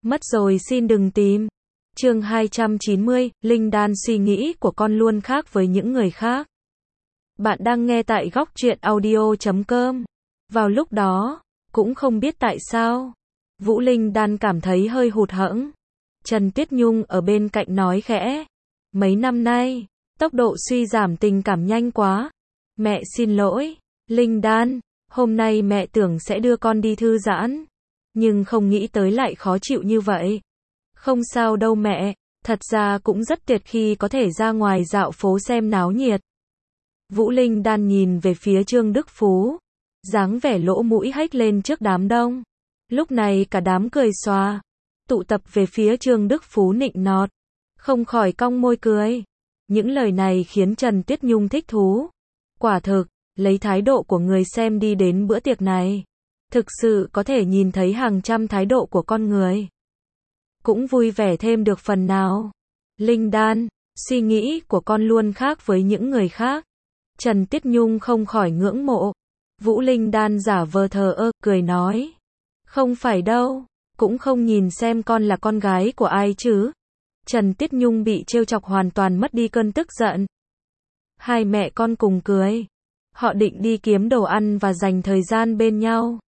Mất rồi xin đừng tìm. Chương 290, Linh Đan suy nghĩ của con luôn khác với những người khác. Bạn đang nghe tại góc truyện audio.com. Vào lúc đó, cũng không biết tại sao, Vũ Linh Đan cảm thấy hơi hụt hẫng. Trần Tuyết Nhung ở bên cạnh nói khẽ, mấy năm nay, tốc độ suy giảm tình cảm nhanh quá. Mẹ xin lỗi, Linh Đan, hôm nay mẹ tưởng sẽ đưa con đi thư giãn, nhưng không nghĩ tới lại khó chịu như vậy. Không sao đâu mẹ, thật ra cũng rất tuyệt khi có thể ra ngoài dạo phố xem náo nhiệt. Vũ Linh Đan nhìn về phía Trương Đức Phú, dáng vẻ lỗ mũi hếch lên trước đám đông. Lúc này cả đám cười xòa, tụ tập về phía Trương Đức Phú nịnh nọt, không khỏi cong môi cười. Những lời này khiến Trần Tuyết Nhung thích thú. Quả thực, lấy thái độ của người xem đi đến bữa tiệc này, thực sự có thể nhìn thấy hàng trăm thái độ của con người. Cũng vui vẻ thêm được phần nào. Linh Đan, suy nghĩ của con luôn khác với những người khác. Trần Tuyết Nhung không khỏi ngưỡng mộ. Vũ Linh Đan giả vờ thờ ơ, cười nói. Không phải đâu, cũng không nhìn xem con là con gái của ai chứ. Trần Tuyết Nhung bị trêu chọc hoàn toàn mất đi cơn tức giận. Hai mẹ con cùng cười. Họ định đi kiếm đồ ăn và dành thời gian bên nhau.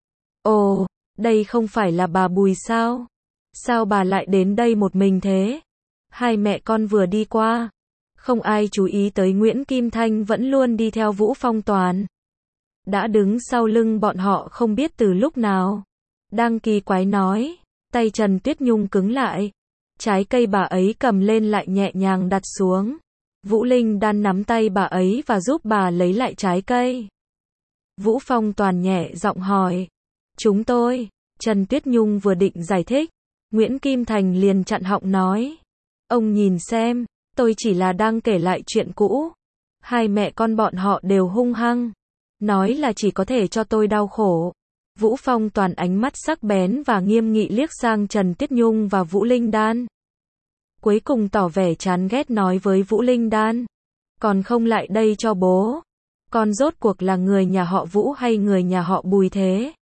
Ồ, đây không phải là bà Bùi sao? Sao bà lại đến đây một mình thế? Hai mẹ con vừa đi qua, không ai chú ý tới Nguyễn Kim Thanh vẫn luôn đi theo Vũ Phong Toàn. Đã đứng sau lưng bọn họ không biết từ lúc nào. Đang kỳ quái nói, tay Trần Tuyết Nhung cứng lại. Trái cây bà ấy cầm lên lại nhẹ nhàng đặt xuống. Vũ Linh Đan nắm tay bà ấy và giúp bà lấy lại trái cây. Vũ Phong Toàn nhẹ giọng hỏi. Chúng tôi, Trần Tuyết Nhung vừa định giải thích, Nguyễn Kim Thành liền chặn họng nói. Ông nhìn xem, tôi chỉ là đang kể lại chuyện cũ. Hai mẹ con bọn họ đều hung hăng. Nói là chỉ có thể cho tôi đau khổ. Vũ Phong Toàn ánh mắt sắc bén và nghiêm nghị liếc sang Trần Tuyết Nhung và Vũ Linh Đan. Cuối cùng tỏ vẻ chán ghét nói với Vũ Linh Đan. Còn không lại đây cho bố. Con rốt cuộc là người nhà họ Vũ hay người nhà họ Bùi thế?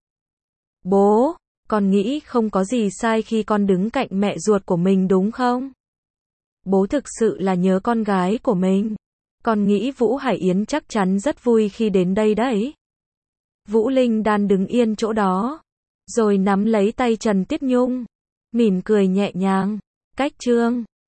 Bố, con nghĩ không có gì sai khi con đứng cạnh mẹ ruột của mình đúng không? Bố thực sự là nhớ con gái của mình. Con nghĩ Vũ Hải Yến chắc chắn rất vui khi đến đây đấy. Vũ Linh Đan đứng yên chỗ đó, rồi nắm lấy tay Trần Tuyết Nhung, mỉm cười nhẹ nhàng. Cách Trương